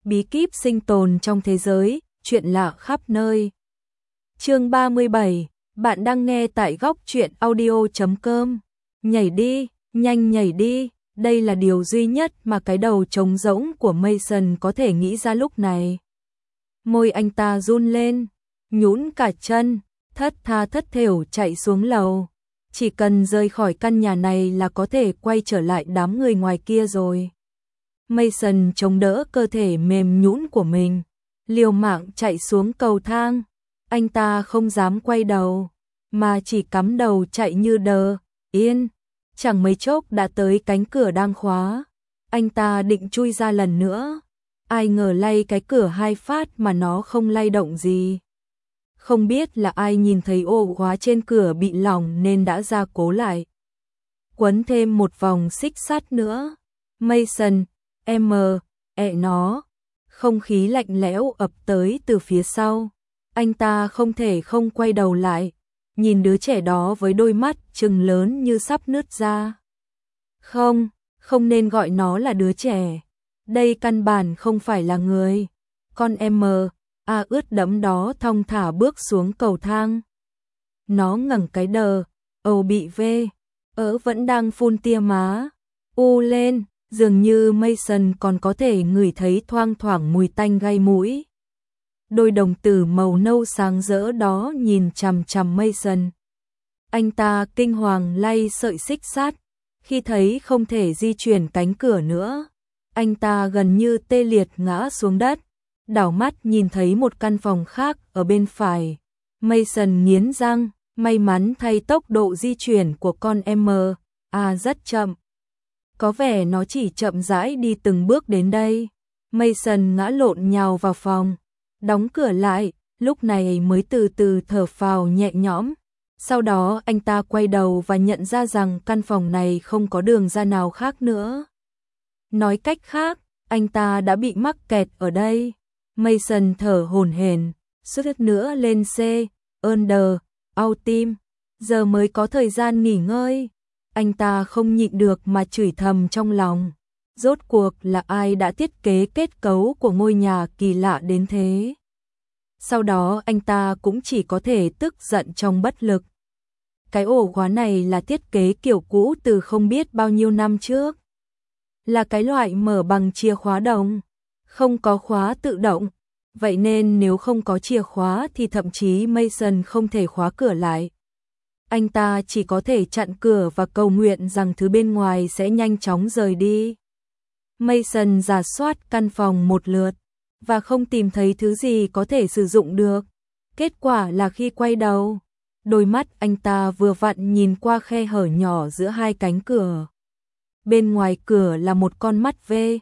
bí kíp sinh tồn trong thế giới, chuyện lạ khắp nơi. Chương 37, bạn đang nghe tại góc truyện audio.com. Nhảy đi, nhanh nhảy đi, đây là điều duy nhất mà cái đầu trống rỗng của Mason có thể nghĩ ra lúc này. Môi anh ta run lên, nhũn cả chân, thất tha thất thểu chạy xuống lầu. Chỉ cần rời khỏi căn nhà này là có thể quay trở lại đám người ngoài kia rồi. Mason chống đỡ cơ thể mềm nhũn của mình, liều mạng chạy xuống cầu thang. Anh ta không dám quay đầu, mà chỉ cắm đầu chạy như đờ yên. Chẳng mấy chốc đã tới cánh cửa đang khóa. Anh ta định chui ra lần nữa. Ai ngờ lay cái cửa 2 phát mà nó không lay động gì. Không biết là ai nhìn thấy ổ khóa trên cửa bị lỏng nên đã gia cố lại. Quấn thêm một vòng xích sắt nữa. Mason, nó. Không khí lạnh lẽo ập tới từ phía sau. Anh ta không thể không quay đầu lại, nhìn đứa trẻ đó với đôi mắt trừng lớn như sắp nứt ra. Không, không nên gọi nó là đứa trẻ. Đây căn bản không phải là người. Con ướt đẫm đó thong thả bước xuống cầu thang. Nó ngẩng cái đờ, bị vẫn đang phun tia má. Lên, dường như Mason còn có thể ngửi thấy thoang thoảng mùi tanh gây mũi. Đôi đồng tử màu nâu sáng rỡ đó nhìn chằm chằm Mason. Anh ta kinh hoàng lay sợi xích sắt, khi thấy không thể di chuyển cánh cửa nữa. Anh ta gần như tê liệt ngã xuống đất, đảo mắt nhìn thấy một căn phòng khác ở bên phải. Mason nghiến răng, may mắn thay tốc độ di chuyển của con rất chậm. Có vẻ nó chỉ chậm rãi đi từng bước đến đây. Mason ngã lộn nhào vào phòng, đóng cửa lại, lúc này mới từ từ thở phào nhẹ nhõm. Sau đó anh ta quay đầu và nhận ra rằng căn phòng này không có đường ra nào khác nữa. Nói cách khác, anh ta đã bị mắc kẹt ở đây. Mason thở hổn hển, suýt nữa lên tim, giờ mới có thời gian nghỉ ngơi. Anh ta không nhịn được mà chửi thầm trong lòng. Rốt cuộc là ai đã thiết kế kết cấu của ngôi nhà kỳ lạ đến thế? Sau đó anh ta cũng chỉ có thể tức giận trong bất lực. Cái ổ khóa này là thiết kế kiểu cũ từ không biết bao nhiêu năm trước. Là cái loại mở bằng chìa khóa đồng, không có khóa tự động. Vậy nên nếu không có chìa khóa thì thậm chí Mason không thể khóa cửa lại. Anh ta chỉ có thể chặn cửa và cầu nguyện rằng thứ bên ngoài sẽ nhanh chóng rời đi. Mason rà soát căn phòng một lượt và không tìm thấy thứ gì có thể sử dụng được. Kết quả là khi quay đầu, đôi mắt anh ta vừa vặn nhìn qua khe hở nhỏ giữa hai cánh cửa. Bên ngoài cửa là một con mắt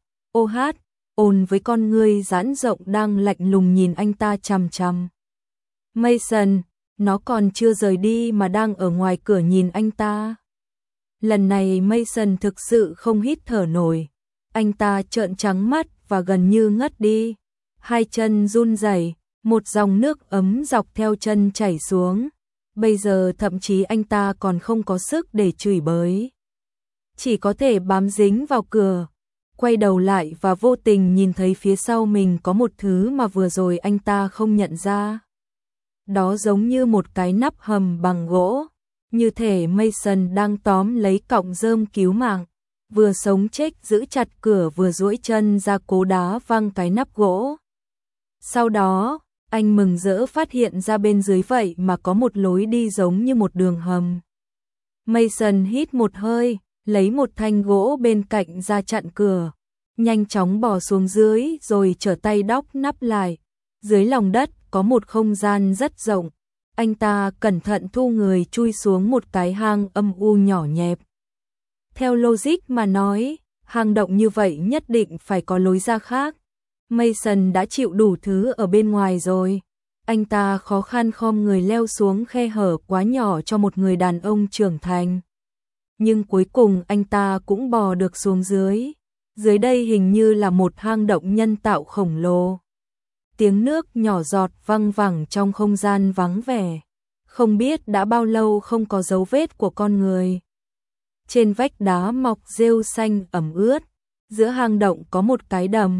ôn với con ngươi giãn rộng đang lạnh lùng nhìn anh ta chằm chằm. Mason, nó còn chưa rời đi mà đang ở ngoài cửa nhìn anh ta. Lần này Mason thực sự không hít thở nổi. Anh ta trợn trắng mắt và gần như ngất đi. Hai chân run rẩy, một dòng nước ấm dọc theo chân chảy xuống. Bây giờ thậm chí anh ta còn không có sức để chửi bới. Chỉ có thể bám dính vào cửa, quay đầu lại và vô tình nhìn thấy phía sau mình có một thứ mà vừa rồi anh ta không nhận ra. Đó giống như một cái nắp hầm bằng gỗ, như thể Mason đang tóm lấy cọng rơm cứu mạng, vừa sống chết giữ chặt cửa vừa duỗi chân ra cố đá văng cái nắp gỗ. Sau đó, anh mừng rỡ phát hiện ra bên dưới vậy mà có một lối đi giống như một đường hầm. Mason hít một hơi, lấy một thanh gỗ bên cạnh ra chặn cửa, nhanh chóng bò xuống dưới rồi trở tay đóc nắp lại. Dưới lòng đất có một không gian rất rộng. Anh ta cẩn thận thu người chui xuống một cái hang âm u nhỏ nhẹp. Theo logic mà nói, hang động như vậy nhất định phải có lối ra khác. Mason đã chịu đủ thứ ở bên ngoài rồi. Anh ta khó khăn khom người leo xuống khe hở quá nhỏ cho một người đàn ông trưởng thành. Nhưng cuối cùng anh ta cũng bò được xuống dưới. Dưới đây hình như là một hang động nhân tạo khổng lồ. Tiếng nước nhỏ giọt văng vẳng trong không gian vắng vẻ. Không biết đã bao lâu không có dấu vết của con người. Trên vách đá mọc rêu xanh ẩm ướt. Giữa hang động có một cái đầm.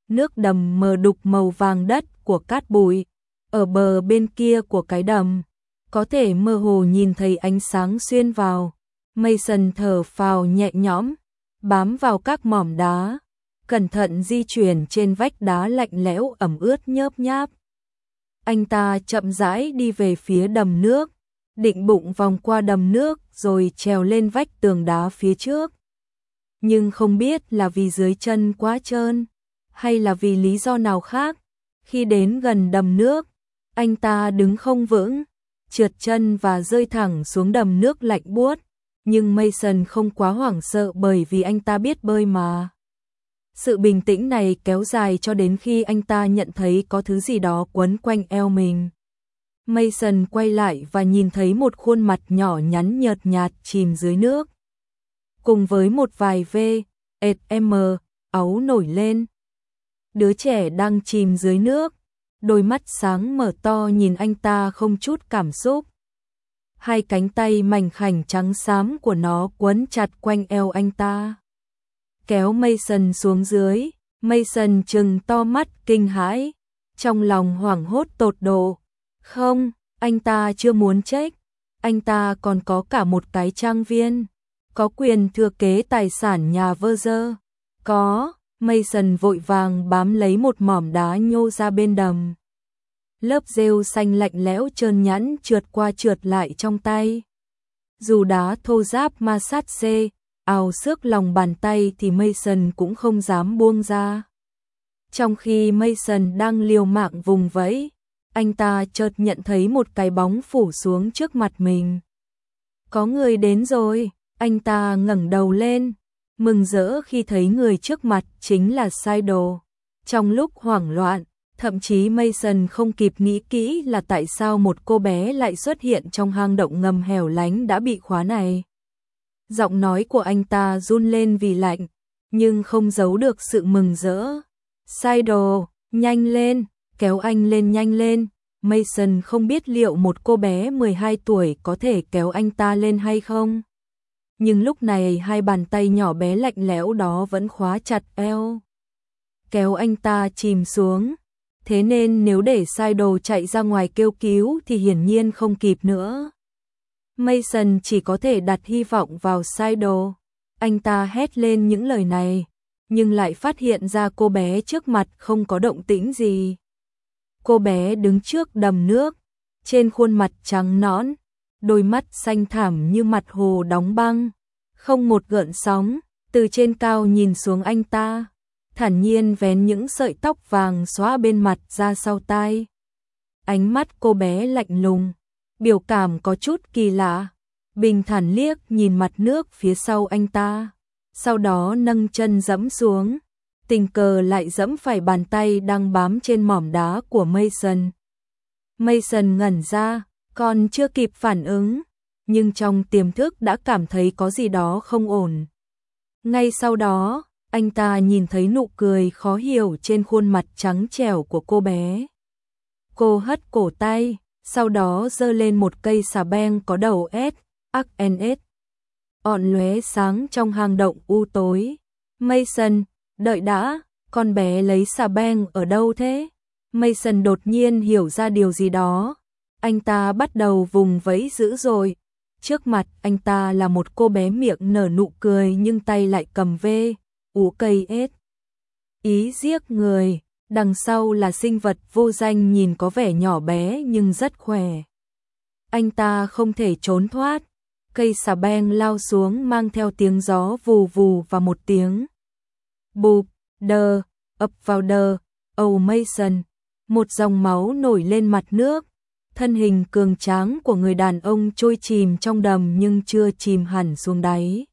nước đầm mờ đục màu vàng đất của cát bụi. Ở bờ bên kia của cái đầm, có thể mơ hồ nhìn thấy ánh sáng xuyên vào. Mason thở phào nhẹ nhõm, bám vào các mỏm đá, cẩn thận di chuyển trên vách đá lạnh lẽo ẩm ướt nhớp nháp. Anh ta chậm rãi đi về phía đầm nước, định bụng vòng qua đầm nước rồi trèo lên vách tường đá phía trước. Nhưng không biết là vì dưới chân quá trơn, hay là vì lý do nào khác, khi đến gần đầm nước, anh ta đứng không vững, trượt chân và rơi thẳng xuống đầm nước lạnh buốt. Nhưng Mason không quá hoảng sợ bởi vì anh ta biết bơi mà. Sự bình tĩnh này kéo dài cho đến khi anh ta nhận thấy có thứ gì đó quấn quanh eo mình. Mason quay lại và nhìn thấy một khuôn mặt nhỏ nhắn nhợt nhạt chìm dưới nước. Cùng với một vài V.M. áu nổi lên. Đứa trẻ đang chìm dưới nước, đôi mắt sáng mở to nhìn anh ta không chút cảm xúc. Hai cánh tay mảnh khảnh trắng xám của nó quấn chặt quanh eo anh ta, kéo Mason xuống dưới. Mason trừng to mắt kinh hãi, trong lòng hoảng hốt tột độ. Không, anh ta chưa muốn chết, anh ta còn có cả một cái trang viên, có quyền thừa kế tài sản nhà Verger. Có, Mason vội vàng bám lấy một mỏm đá nhô ra bên đầm. Lớp rêu xanh lạnh lẽo trơn nhẵn trượt qua trượt lại trong tay. Dù đá thô ráp ma sát ào xước lòng bàn tay thì Mason cũng không dám buông ra. Trong khi Mason đang liều mạng vùng vẫy, anh ta chợt nhận thấy một cái bóng phủ xuống trước mặt mình. Có người đến rồi, anh ta ngẩng đầu lên, mừng rỡ khi thấy người trước mặt chính là Sydo. Trong lúc hoảng loạn, thậm chí Mason không kịp nghĩ kỹ là tại sao một cô bé lại xuất hiện trong hang động ngầm hẻo lánh đã bị khóa này. Giọng nói của anh ta run lên vì lạnh, nhưng không giấu được sự mừng rỡ. Sydo, nhanh lên, kéo anh lên nhanh lên. Mason không biết liệu một cô bé 12 tuổi có thể kéo anh ta lên hay không. Nhưng lúc này hai bàn tay nhỏ bé lạnh lẽo đó vẫn khóa chặt eo, kéo anh ta chìm xuống. Thế nên nếu để Sydo chạy ra ngoài kêu cứu thì hiển nhiên không kịp nữa. Mason chỉ có thể đặt hy vọng vào Sydo. Anh ta hét lên những lời này, nhưng lại phát hiện ra cô bé trước mặt không có động tĩnh gì. Cô bé đứng trước đầm nước, trên khuôn mặt trắng nõn, đôi mắt xanh thẳm như mặt hồ đóng băng, không một gợn sóng, từ trên cao nhìn xuống anh ta, thản nhiên vén những sợi tóc vàng xóa bên mặt ra sau tai. Ánh mắt cô bé lạnh lùng, biểu cảm có chút kỳ lạ, bình thản liếc nhìn mặt nước phía sau anh ta, sau đó nâng chân dẫm xuống, tình cờ lại dẫm phải bàn tay đang bám trên mỏm đá của Mason. Mason ngẩn ra, còn chưa kịp phản ứng, nhưng trong tiềm thức đã cảm thấy có gì đó không ổn. Ngay sau đó, anh ta nhìn thấy nụ cười khó hiểu trên khuôn mặt trắng trẻo của cô bé. Cô hất cổ tay, sau đó giơ lên một cây xà beng có đầu S, ọn lóe sáng trong hang động u tối. Mason, đợi đã, con bé lấy xà beng ở đâu thế? Mason đột nhiên hiểu ra điều gì đó. Anh ta bắt đầu vùng vẫy dữ dội. Trước mặt anh ta là một cô bé miệng nở nụ cười nhưng tay lại cầm cây S. Ý giết người. Đằng sau là sinh vật vô danh nhìn có vẻ nhỏ bé nhưng rất khỏe. Anh ta không thể trốn thoát. Cây xà beng lao xuống mang theo tiếng gió vù vù và một tiếng bụp, đờ, ập vào đờ, Mason. Một dòng máu nổi lên mặt nước. Thân hình cường tráng của người đàn ông trôi chìm trong đầm nhưng chưa chìm hẳn xuống đáy.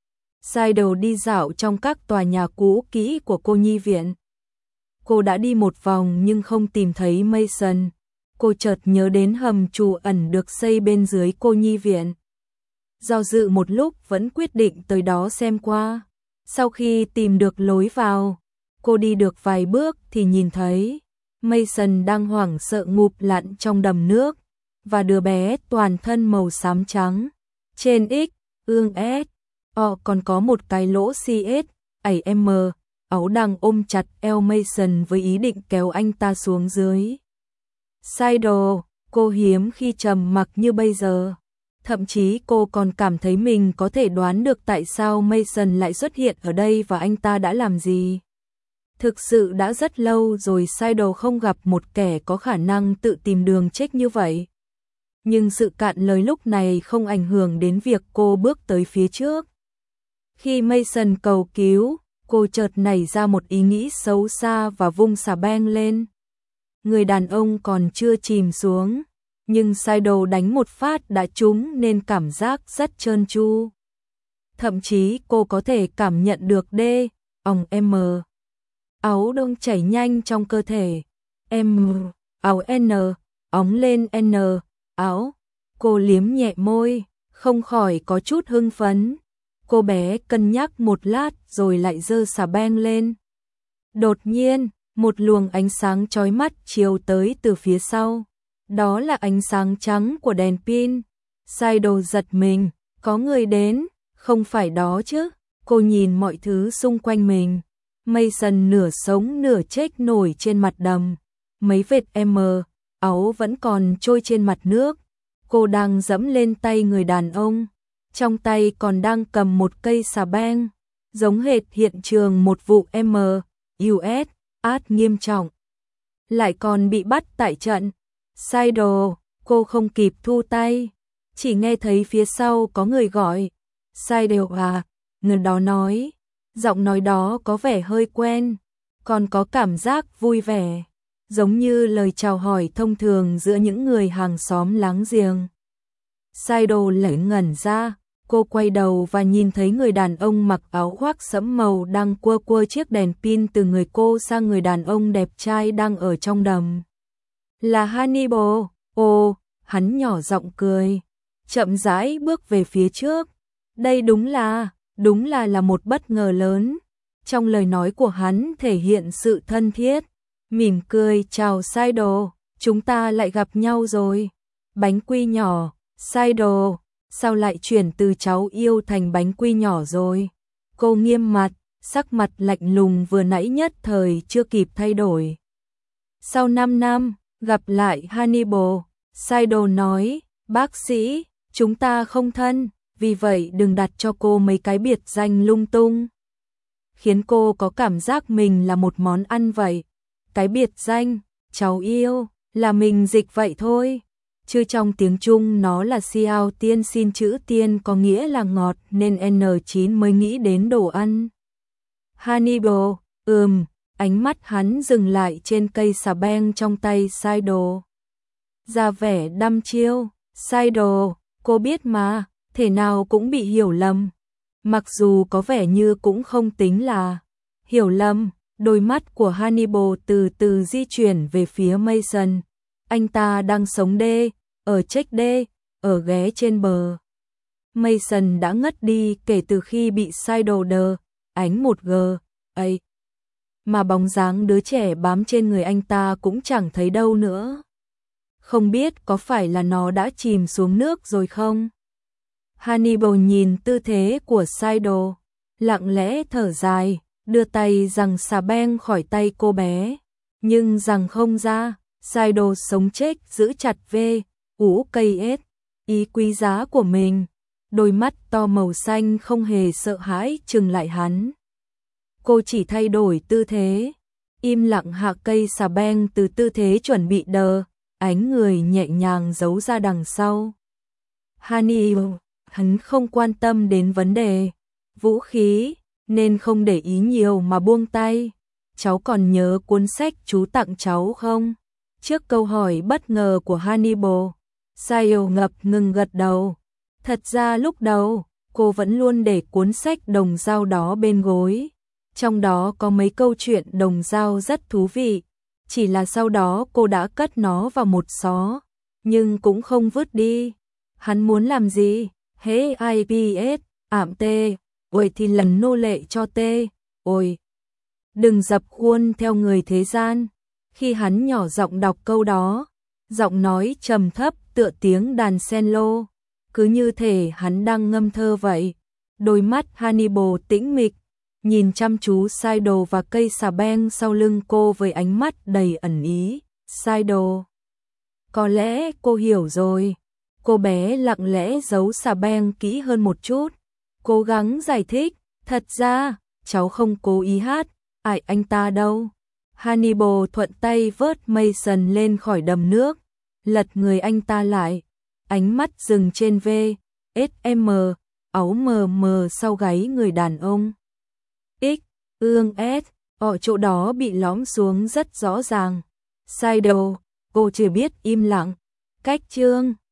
Sydo đi dạo trong các tòa nhà cũ kỹ của cô nhi viện. Cô đã đi một vòng nhưng không tìm thấy Mason. Cô chợt nhớ đến hầm trú ẩn được xây bên dưới cô nhi viện. Do dự một lúc vẫn quyết định tới đó xem qua. Sau khi tìm được lối vào, cô đi được vài bước thì nhìn thấy Mason đang hoảng sợ ngụp lặn trong đầm nước, và đứa bé toàn thân màu xám trắng. Trên ương S, còn có một cái lỗ CS, áo đang ôm chặt eo Mason với ý định kéo anh ta xuống dưới. Saido, cô hiếm khi trầm mặc như bây giờ. Thậm chí cô còn cảm thấy mình có thể đoán được tại sao Mason lại xuất hiện ở đây và anh ta đã làm gì. Thực sự đã rất lâu rồi Saido không gặp một kẻ có khả năng tự tìm đường chết như vậy. Nhưng sự cạn lời lúc này không ảnh hưởng đến việc cô bước tới phía trước. Khi Mason cầu cứu, cô chợt nảy ra một ý nghĩ xấu xa và vung xà beng lên. Người đàn ông còn chưa chìm xuống, nhưng Saido đánh một phát đã trúng nên cảm giác rất trơn tru. Thậm chí cô có thể cảm nhận được òng M. Áo đông chảy nhanh trong cơ thể. M, áo N, óng lên N, áo. Cô liếm nhẹ môi, không khỏi có chút hưng phấn. Cô bé cân nhắc một lát rồi lại giơ xà beng lên. Đột nhiên, một luồng ánh sáng chói mắt chiếu tới từ phía sau. Đó là ánh sáng trắng của đèn pin. Saido giật mình, có người đến, không phải đó chứ. Cô nhìn mọi thứ xung quanh mình. Mason nửa sống nửa chết nổi trên mặt đầm. Mấy vệt áo vẫn còn trôi trên mặt nước. Cô đang dẫm lên tay người đàn ông. Trong tay còn đang cầm một cây xà beng. Giống hệt hiện trường một vụ US nghiêm trọng. Lại còn bị bắt tại trận. Saido, cô không kịp thu tay. Chỉ nghe thấy phía sau có người gọi. Saido à, người đó nói. Giọng nói đó có vẻ hơi quen, còn có cảm giác vui vẻ, giống như lời chào hỏi thông thường giữa những người hàng xóm láng giềng. Saido lẩy ngẩn ra, cô quay đầu và nhìn thấy người đàn ông mặc áo khoác sẫm màu đang quơ chiếc đèn pin từ người cô sang người đàn ông đẹp trai đang ở trong đầm. Là Hannibal, hắn nhỏ giọng cười, chậm rãi bước về phía trước. Đây đúng là một bất ngờ lớn. Trong lời nói của hắn thể hiện sự thân thiết, mỉm cười chào Saido, chúng ta lại gặp nhau rồi. Bánh quy nhỏ, Saido, sao lại chuyển từ cháu yêu thành bánh quy nhỏ rồi? Cô nghiêm mặt, sắc mặt lạnh lùng vừa nãy nhất thời chưa kịp thay đổi. Sau 5 năm, gặp lại Hannibal, Saido nói, bác sĩ, chúng ta không thân. Vì vậy đừng đặt cho cô mấy cái biệt danh lung tung. Khiến cô có cảm giác mình là một món ăn vậy. Cái biệt danh, cháu yêu, là mình dịch vậy thôi. Chứ trong tiếng Trung nó là xiao tiên, xin chữ tiên có nghĩa là ngọt nên N9 mới nghĩ đến đồ ăn. Hannibal, ánh mắt hắn dừng lại trên cây xà beng trong tay Saido. Ra vẻ đăm chiêu, Saido, cô biết mà. Thể nào cũng bị hiểu lầm. Mặc dù có vẻ như cũng không tính là hiểu lầm, đôi mắt của Hannibal từ từ di chuyển về phía Mason. Anh ta đang sống ở check ở ghé trên bờ. Mason đã ngất đi kể từ khi bị Saido ánh một ấy. Mà bóng dáng đứa trẻ bám trên người anh ta cũng chẳng thấy đâu nữa. Không biết có phải là nó đã chìm xuống nước rồi không? Hannibal nhìn tư thế của Saido, lặng lẽ thở dài, đưa tay giằng xà beng khỏi tay cô bé. Nhưng giằng không ra, Saido sống chết giữ chặt cây ý quý giá của mình. Đôi mắt to màu xanh không hề sợ hãi trừng lại hắn. Cô chỉ thay đổi tư thế, im lặng hạ cây xà beng từ tư thế chuẩn bị ánh người nhẹ nhàng giấu ra đằng sau. Hannibal, hắn không quan tâm đến vấn đề vũ khí, nên không để ý nhiều mà buông tay. Cháu còn nhớ cuốn sách chú tặng cháu không? Trước câu hỏi bất ngờ của Hannibal, Saido ngập ngừng gật đầu. Thật ra lúc đầu, cô vẫn luôn để cuốn sách đồng dao đó bên gối. Trong đó có mấy câu chuyện đồng dao rất thú vị. Chỉ là sau đó cô đã cất nó vào một xó, nhưng cũng không vứt đi. Hắn muốn làm gì? Hễ IPS, ảm tê, ôi thì lần nô lệ cho tê, ôi. Đừng dập khuôn theo người thế gian. Khi hắn nhỏ giọng đọc câu đó, giọng nói trầm thấp tựa tiếng đàn cello, cứ như thể hắn đang ngâm thơ vậy. Đôi mắt Hannibal tĩnh mịch, nhìn chăm chú Saido và cây xà beng sau lưng cô với ánh mắt đầy ẩn ý. Saido, có lẽ cô hiểu rồi. Cô bé lặng lẽ giấu xà beng kỹ hơn một chút, cố gắng giải thích, thật ra, cháu không cố ý hát, anh ta đâu. Hannibal thuận tay vớt Mason lên khỏi đầm nước, lật người anh ta lại, ánh mắt dừng trên V.S.M. áo mờ mờ sau gáy người đàn ông. X, ương S, ở chỗ đó bị lõm xuống rất rõ ràng. Saido, cô chỉ biết im lặng. Cách chương